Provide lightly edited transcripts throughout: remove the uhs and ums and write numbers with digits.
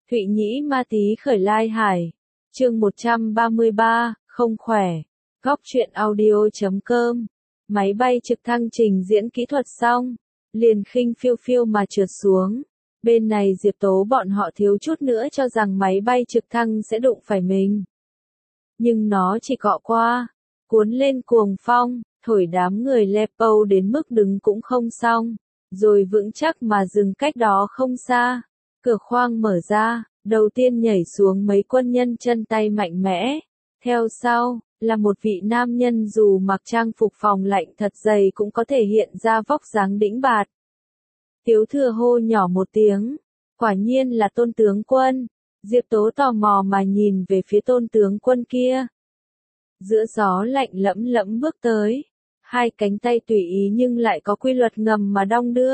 Thụy Nhĩ Ma Tý khởi lai hải. Chương 133, không khỏe. Góc truyện audio.com. Máy bay trực thăng trình diễn kỹ thuật xong, liền khinh phiêu phiêu mà trượt xuống. Bên này Diệp Tố bọn họ thiếu chút nữa cho rằng máy bay trực thăng sẽ đụng phải mình. Nhưng nó chỉ cọ qua, cuốn lên cuồng phong, thổi đám người Lepo đến mức đứng cũng không xong, rồi vững chắc mà dừng cách đó không xa. Cửa khoang mở ra, đầu tiên nhảy xuống mấy quân nhân chân tay mạnh mẽ. Theo sau, là một vị nam nhân dù mặc trang phục phòng lạnh thật dày cũng có thể hiện ra vóc dáng đĩnh bạt. Tiếu Thừa hô nhỏ một tiếng, quả nhiên là Tôn tướng quân. Diệp Tố tò mò mà nhìn về phía Tôn tướng quân kia. Giữa gió lạnh lẫm lẫm bước tới, hai cánh tay tùy ý nhưng lại có quy luật ngầm mà đong đưa.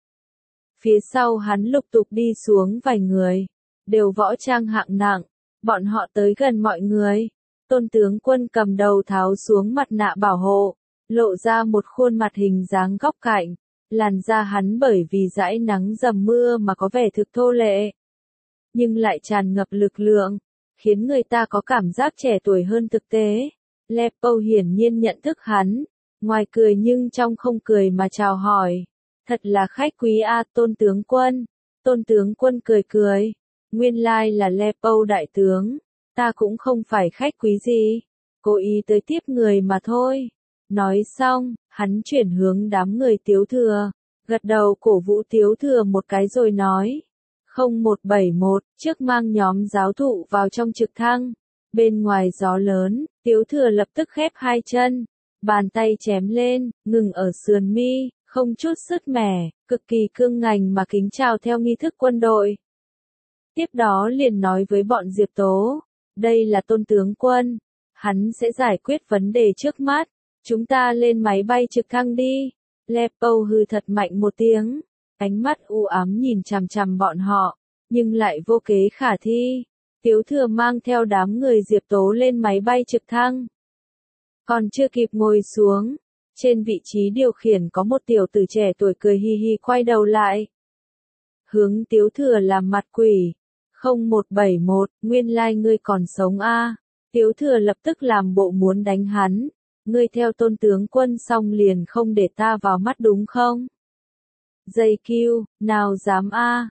Phía sau hắn lục tục đi xuống vài người, đều võ trang hạng nặng, bọn họ tới gần mọi người. Tôn tướng quân cầm đầu tháo xuống mặt nạ bảo hộ, lộ ra một khuôn mặt hình dáng góc cạnh, làn da hắn bởi vì dãi nắng dầm mưa mà có vẻ thực thô lệ, nhưng lại tràn ngập lực lượng, khiến người ta có cảm giác trẻ tuổi hơn thực tế. Lepo hiển nhiên nhận thức hắn, ngoài cười nhưng trong không cười mà chào hỏi. Thật là khách quý a Tôn tướng quân. Tôn tướng quân cười cười. Nguyên lai là Lepo đại tướng. Ta cũng không phải khách quý gì. Cố ý tới tiếp người mà thôi. Nói xong, hắn chuyển hướng đám người Tiếu Thừa. Gật đầu cổ vũ Tiếu Thừa một cái rồi nói. 0171, trước mang nhóm giáo thụ vào trong trực thăng. Bên ngoài gió lớn, Tiếu Thừa lập tức khép hai chân. Bàn tay chém lên, ngừng ở sườn mi, không chút sứt mẻ, cực kỳ cương ngành mà kính chào theo nghi thức quân đội. Tiếp đó liền nói với bọn Diệp Tố, đây là Tôn tướng quân, hắn sẽ giải quyết vấn đề trước mắt, chúng ta lên máy bay trực thăng đi. Lepo hừ thật mạnh một tiếng, ánh mắt u ám nhìn chằm chằm bọn họ, nhưng lại vô kế khả thi. Tiếu Thừa mang theo đám người Diệp Tố lên máy bay trực thăng. Còn chưa kịp ngồi xuống, trên vị trí điều khiển có một tiểu tử trẻ tuổi cười hi hi quay đầu lại. Hướng Tiếu Thừa làm mặt quỷ. 0171, nguyên lai ngươi còn sống a. Tiếu Thừa lập tức làm bộ muốn đánh hắn. Ngươi theo Tôn tướng quân xong liền không để ta vào mắt đúng không? Dây kêu, nào dám a.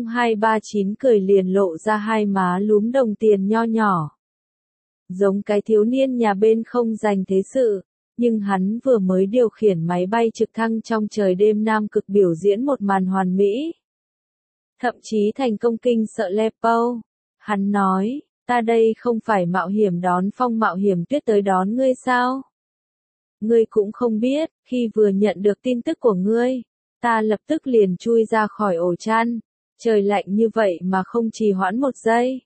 0239 cười liền lộ ra hai má lúm đồng tiền nho nhỏ. Giống cái thiếu niên nhà bên không dành thế sự, nhưng hắn vừa mới điều khiển máy bay trực thăng trong trời đêm Nam Cực biểu diễn một màn hoàn mỹ. Thậm chí thành công kinh sợ Lepo. Hắn nói, ta đây không phải mạo hiểm đón phong mạo hiểm tuyết tới đón ngươi sao? Ngươi cũng không biết, khi vừa nhận được tin tức của ngươi, ta lập tức liền chui ra khỏi ổ chăn. Trời lạnh như vậy mà không trì hoãn một giây.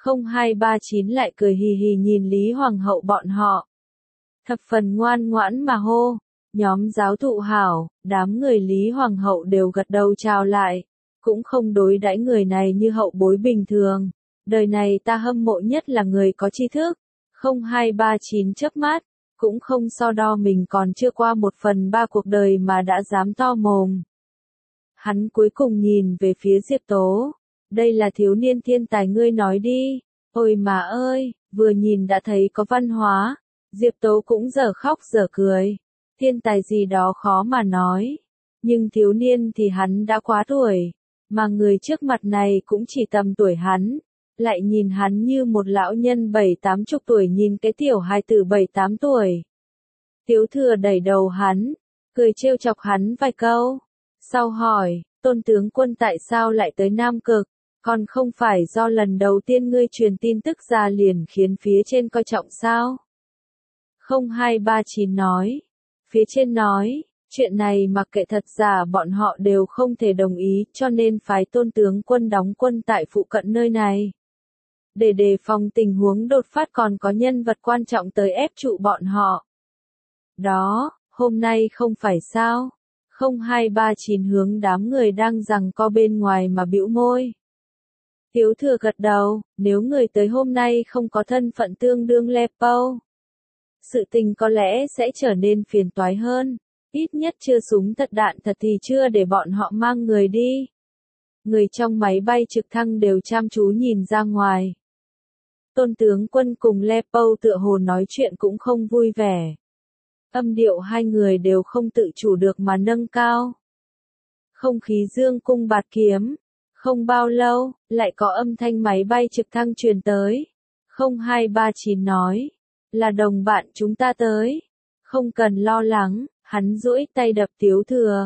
0239 lại cười hì hì nhìn Lý Hoàng hậu bọn họ. Thập phần ngoan ngoãn mà hô. Nhóm giáo thụ hảo, đám người Lý Hoàng hậu đều gật đầu chào lại. Cũng không đối đãi người này như hậu bối bình thường. Đời này ta hâm mộ nhất là người có tri thức. 0239 chớp mắt, cũng không so đo mình còn chưa qua 1/3 cuộc đời mà đã dám to mồm. Hắn cuối cùng nhìn về phía Diệp Tố. Đây là thiếu niên thiên tài ngươi nói đi. Ôi mà ơi, vừa nhìn đã thấy có văn hóa. Diệp Tố cũng dở khóc dở cười. Thiên tài gì đó khó mà nói. Nhưng thiếu niên thì hắn đã quá tuổi. Mà người trước mặt này cũng chỉ tầm tuổi hắn. Lại nhìn hắn như một lão nhân 70-80 tuổi nhìn cái tiểu hài tử 7-8 tuổi. Tiếu Thừa đẩy đầu hắn, cười trêu chọc hắn vài câu. Sau hỏi, Tôn tướng quân tại sao lại tới Nam Cực? Còn không phải do lần đầu tiên ngươi truyền tin tức ra liền khiến phía trên coi trọng sao? 0239 nói. Phía trên nói, chuyện này mặc kệ thật giả bọn họ đều không thể đồng ý cho nên phái Tôn tướng quân đóng quân tại phụ cận nơi này. Để đề phòng tình huống đột phát còn có nhân vật quan trọng tới ép trụ bọn họ. Đó, hôm nay không phải sao? 0239 hướng đám người đang giằng co bên ngoài mà bĩu môi. Tiếu Thừa gật đầu, nếu người tới hôm nay không có thân phận tương đương Lepo, sự tình có lẽ sẽ trở nên phiền toái hơn. Ít nhất chưa súng thật đạn thật thì chưa để bọn họ mang người đi. Người trong máy bay trực thăng đều chăm chú nhìn ra ngoài. Tôn tướng Quân cùng Leopold tựa hồ nói chuyện cũng không vui vẻ. Âm điệu hai người đều không tự chủ được mà nâng cao. Không khí dương cung bạt kiếm. Không bao lâu, lại có âm thanh máy bay trực thăng truyền tới. 0239 nói, là đồng bạn chúng ta tới. Không cần lo lắng, hắn duỗi tay đập Tiếu Thừa.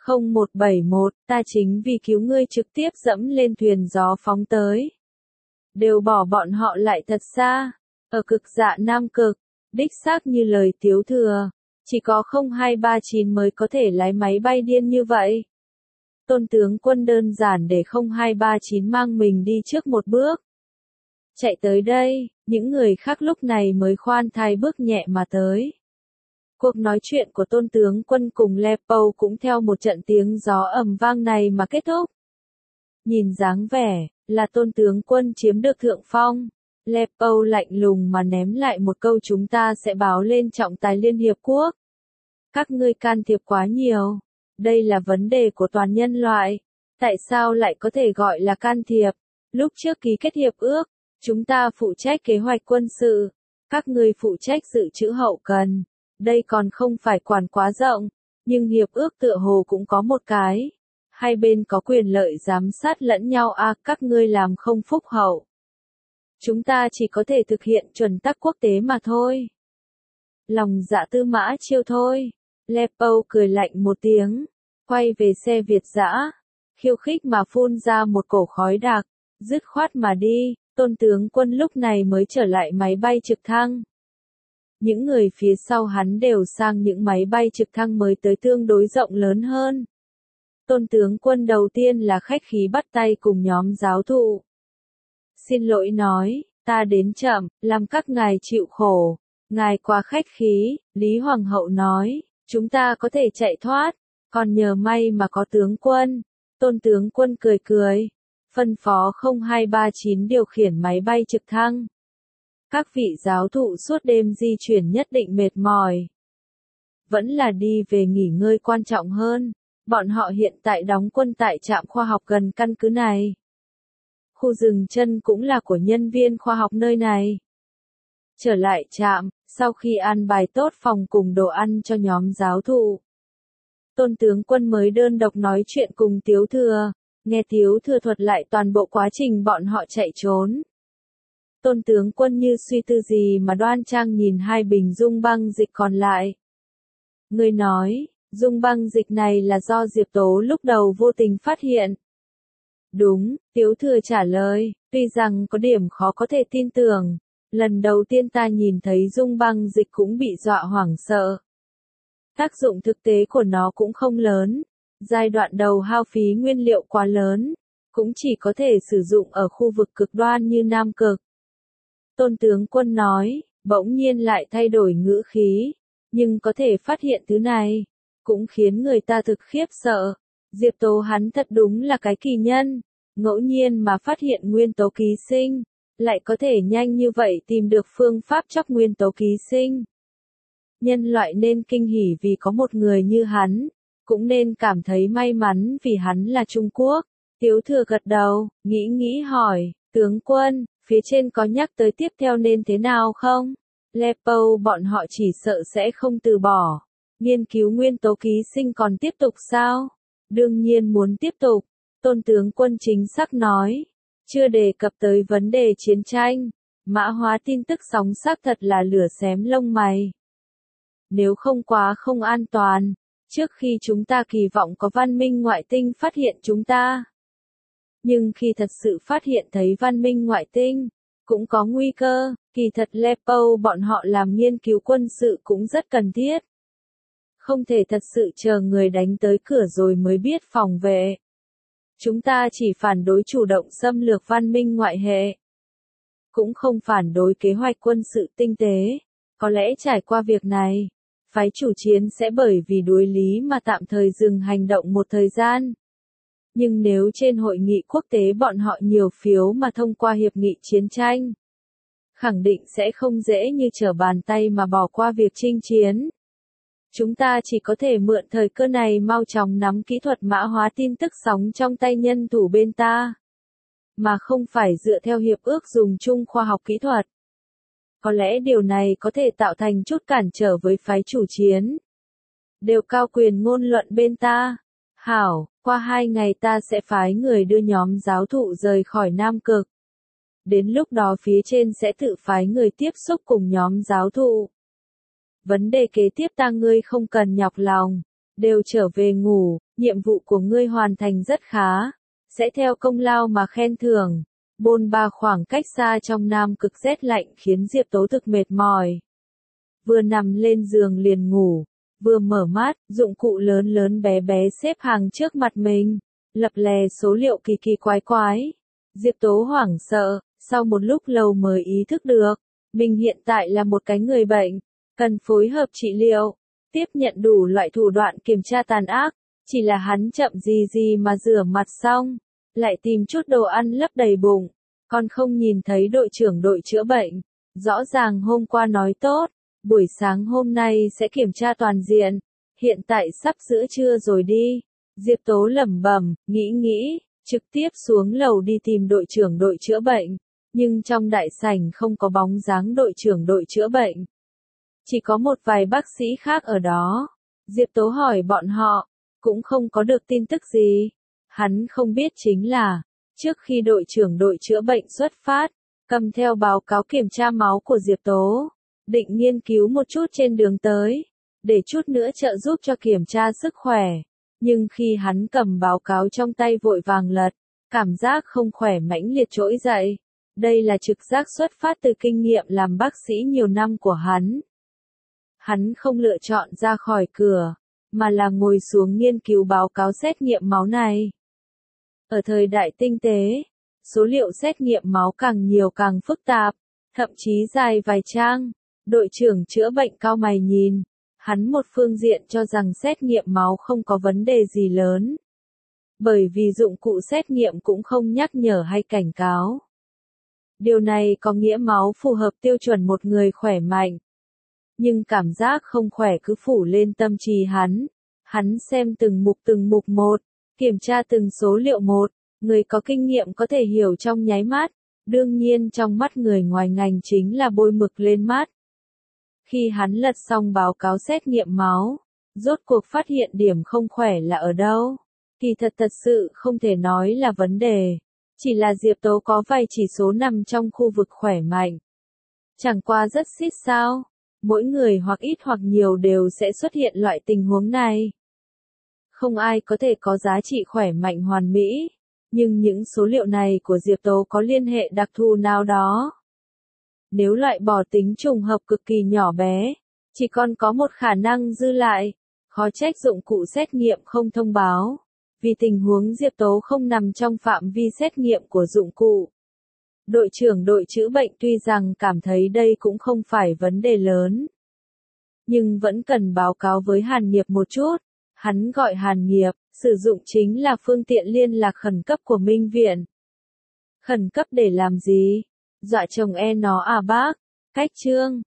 0171, ta chính vì cứu ngươi trực tiếp dẫm lên thuyền gió phóng tới. Đều bỏ bọn họ lại thật xa. Ở cực dạ Nam Cực, đích xác như lời Tiếu Thừa. Chỉ có 0239 mới có thể lái máy bay điên như vậy. Tôn tướng Quân đơn giản để 0239 mang mình đi trước một bước. Chạy tới đây, những người khác lúc này mới khoan thai bước nhẹ mà tới. Cuộc nói chuyện của Tôn tướng Quân cùng Leopold cũng theo một trận tiếng gió ầm vang này mà kết thúc. Nhìn dáng vẻ, là Tôn tướng Quân chiếm được thượng phong. Leopold lạnh lùng mà ném lại một câu chúng ta sẽ báo lên trọng tài Liên Hiệp Quốc. Các ngươi can thiệp quá nhiều. Đây là vấn đề của toàn nhân loại. Tại sao lại có thể gọi là can thiệp? Lúc trước ký kết hiệp ước, chúng ta phụ trách kế hoạch quân sự. Các ngươi phụ trách dự trữ hậu cần. Đây còn không phải quản quá rộng. Nhưng hiệp ước tựa hồ cũng có một cái. Hai bên có quyền lợi giám sát lẫn nhau các ngươi làm không phúc hậu. Chúng ta chỉ có thể thực hiện chuẩn tắc quốc tế mà thôi. Lòng dạ Tư Mã Chiêu thôi. Leopold cười lạnh một tiếng, quay về xe Việt dã, khiêu khích mà phun ra một cổ khói đặc, dứt khoát mà đi. Tôn tướng Quân lúc này mới trở lại máy bay trực thăng. Những người phía sau hắn đều sang những máy bay trực thăng mới tới tương đối rộng lớn hơn. Tôn tướng Quân đầu tiên là khách khí bắt tay cùng nhóm giáo thụ. Xin lỗi nói, ta đến chậm, làm các ngài chịu khổ. Ngài quá khách khí, Lý Hoàng hậu nói, chúng ta có thể chạy thoát, còn nhờ may mà có tướng Quân. Tôn tướng Quân cười cười, phân phó 0239 điều khiển máy bay trực thăng. Các vị giáo thụ suốt đêm di chuyển nhất định mệt mỏi. Vẫn là đi về nghỉ ngơi quan trọng hơn, bọn họ hiện tại đóng quân tại trạm khoa học gần căn cứ này. Khu dừng chân cũng là của nhân viên khoa học nơi này. Trở lại trạm, sau khi an bài tốt phòng cùng đồ ăn cho nhóm giáo thụ. Tôn tướng Quân mới đơn độc nói chuyện cùng Tiếu Thừa, nghe Tiếu Thừa thuật lại toàn bộ quá trình bọn họ chạy trốn. Tôn tướng Quân như suy tư gì mà đoan trang nhìn hai bình dung băng dịch còn lại. Người nói, dung băng dịch này là do Diệp Tố lúc đầu vô tình phát hiện. Đúng, Tiếu Thừa trả lời, tuy rằng có điểm khó có thể tin tưởng. Lần đầu tiên ta nhìn thấy dung băng dịch cũng bị dọa hoảng sợ. Tác dụng thực tế của nó cũng không lớn. Giai đoạn đầu hao phí nguyên liệu quá lớn. Cũng chỉ có thể sử dụng ở khu vực cực đoan như Nam Cực. Tôn tướng Quân nói, bỗng nhiên lại thay đổi ngữ khí. Nhưng có thể phát hiện thứ này. Cũng khiến người ta thực khiếp sợ. Diệp Tố hắn thật đúng là cái kỳ nhân. Ngẫu nhiên mà phát hiện nguyên tố ký sinh. Lại có thể nhanh như vậy tìm được phương pháp chóc nguyên tố ký sinh. Nhân loại nên kinh hỉ vì có một người như hắn, cũng nên cảm thấy may mắn vì hắn là Trung Quốc. Tiếu Thừa gật đầu, nghĩ hỏi, tướng Quân, phía trên có nhắc tới tiếp theo nên thế nào không? Leopold bọn họ chỉ sợ sẽ không từ bỏ. Nghiên cứu nguyên tố ký sinh còn tiếp tục sao? Đương nhiên muốn tiếp tục. Tôn tướng Quân chính xác nói. Chưa đề cập tới vấn đề chiến tranh, mã hóa tin tức sóng xác thật là lửa xém lông mày. Nếu không quá không an toàn, trước khi chúng ta kỳ vọng có văn minh ngoại tinh phát hiện chúng ta. Nhưng khi thật sự phát hiện thấy văn minh ngoại tinh, cũng có nguy cơ, kỳ thật Leopold bọn họ làm nghiên cứu quân sự cũng rất cần thiết. Không thể thật sự chờ người đánh tới cửa rồi mới biết phòng vệ. Chúng ta chỉ phản đối chủ động xâm lược văn minh ngoại hệ. Cũng không phản đối kế hoạch quân sự tinh tế. Có lẽ trải qua việc này, phái chủ chiến sẽ bởi vì đối lý mà tạm thời dừng hành động một thời gian. Nhưng nếu trên hội nghị quốc tế bọn họ nhiều phiếu mà thông qua hiệp nghị chiến tranh, khẳng định sẽ không dễ như trở bàn tay mà bỏ qua việc chinh chiến. Chúng ta chỉ có thể mượn thời cơ này mau chóng nắm kỹ thuật mã hóa tin tức sóng trong tay nhân thủ bên ta, mà không phải dựa theo hiệp ước dùng chung khoa học kỹ thuật. Có lẽ điều này có thể tạo thành chút cản trở với phái chủ chiến. Đều cao quyền ngôn luận bên ta. Hảo, qua 2 ngày ta sẽ phái người đưa nhóm giáo thụ rời khỏi Nam Cực. Đến lúc đó phía trên sẽ tự phái người tiếp xúc cùng nhóm giáo thụ. Vấn đề kế tiếp ngươi không cần nhọc lòng. Đều trở về ngủ, nhiệm vụ của ngươi hoàn thành rất khá. Sẽ theo công lao mà khen thưởng. Bôn ba khoảng cách xa trong Nam Cực rét lạnh khiến Diệp Tố thực mệt mỏi. Vừa nằm lên giường liền ngủ, vừa mở mắt, dụng cụ lớn lớn bé bé xếp hàng trước mặt mình, lập lè số liệu kỳ kỳ quái quái. Diệp Tố hoảng sợ, sau một lúc lâu mới ý thức được, mình hiện tại là một cái người bệnh, cần phối hợp trị liệu, tiếp nhận đủ loại thủ đoạn kiểm tra tàn ác, chỉ là hắn chậm gì mà rửa mặt xong, lại tìm chút đồ ăn lấp đầy bụng, còn không nhìn thấy đội trưởng đội chữa bệnh. Rõ ràng hôm qua nói tốt, buổi sáng hôm nay sẽ kiểm tra toàn diện, hiện tại sắp giữa trưa rồi đi. Diệp Tố lẩm bẩm, nghĩ, trực tiếp xuống lầu đi tìm đội trưởng đội chữa bệnh, nhưng trong đại sảnh không có bóng dáng đội trưởng đội chữa bệnh. Chỉ có một vài bác sĩ khác ở đó. Diệp Tố hỏi bọn họ, cũng không có được tin tức gì. Hắn không biết chính là, trước khi đội trưởng đội chữa bệnh xuất phát, cầm theo báo cáo kiểm tra máu của Diệp Tố, định nghiên cứu một chút trên đường tới, để chút nữa trợ giúp cho kiểm tra sức khỏe. Nhưng khi hắn cầm báo cáo trong tay vội vàng lật, cảm giác không khỏe mãnh liệt trỗi dậy. Đây là trực giác xuất phát từ kinh nghiệm làm bác sĩ nhiều năm của hắn. Hắn không lựa chọn ra khỏi cửa, mà là ngồi xuống nghiên cứu báo cáo xét nghiệm máu này. Ở thời đại tinh tế, số liệu xét nghiệm máu càng nhiều càng phức tạp, thậm chí dài vài trang. Đội trưởng chữa bệnh cau mày nhìn, hắn một phương diện cho rằng xét nghiệm máu không có vấn đề gì lớn. Bởi vì dụng cụ xét nghiệm cũng không nhắc nhở hay cảnh cáo. Điều này có nghĩa máu phù hợp tiêu chuẩn một người khỏe mạnh. Nhưng cảm giác không khỏe cứ phủ lên tâm trí hắn. Hắn xem từng mục một, kiểm tra từng số liệu một, người có kinh nghiệm có thể hiểu trong nháy mắt. Đương nhiên trong mắt người ngoài ngành chính là bôi mực lên mắt. Khi hắn lật xong báo cáo xét nghiệm máu, rốt cuộc phát hiện điểm không khỏe là ở đâu. Thì thật sự không thể nói là vấn đề. Chỉ là Diệp Tố có vài chỉ số nằm trong khu vực khỏe mạnh. Chẳng qua rất xít sao. Mỗi người hoặc ít hoặc nhiều đều sẽ xuất hiện loại tình huống này. Không ai có thể có giá trị khỏe mạnh hoàn mỹ. Nhưng những số liệu này của Diệp Tố có liên hệ đặc thù nào đó. Nếu loại bỏ tính trùng hợp cực kỳ nhỏ bé, chỉ còn có một khả năng dư lại, khó trách dụng cụ xét nghiệm không thông báo. Vì tình huống Diệp Tố không nằm trong phạm vi xét nghiệm của dụng cụ. Đội trưởng đội chữa bệnh tuy rằng cảm thấy đây cũng không phải vấn đề lớn, nhưng vẫn cần báo cáo với Hàn Nghiệp một chút. Hắn gọi Hàn Nghiệp, sử dụng chính là phương tiện liên lạc khẩn cấp của Minh Viện. Khẩn cấp để làm gì? Dọa chồng nó à bác? Cách chương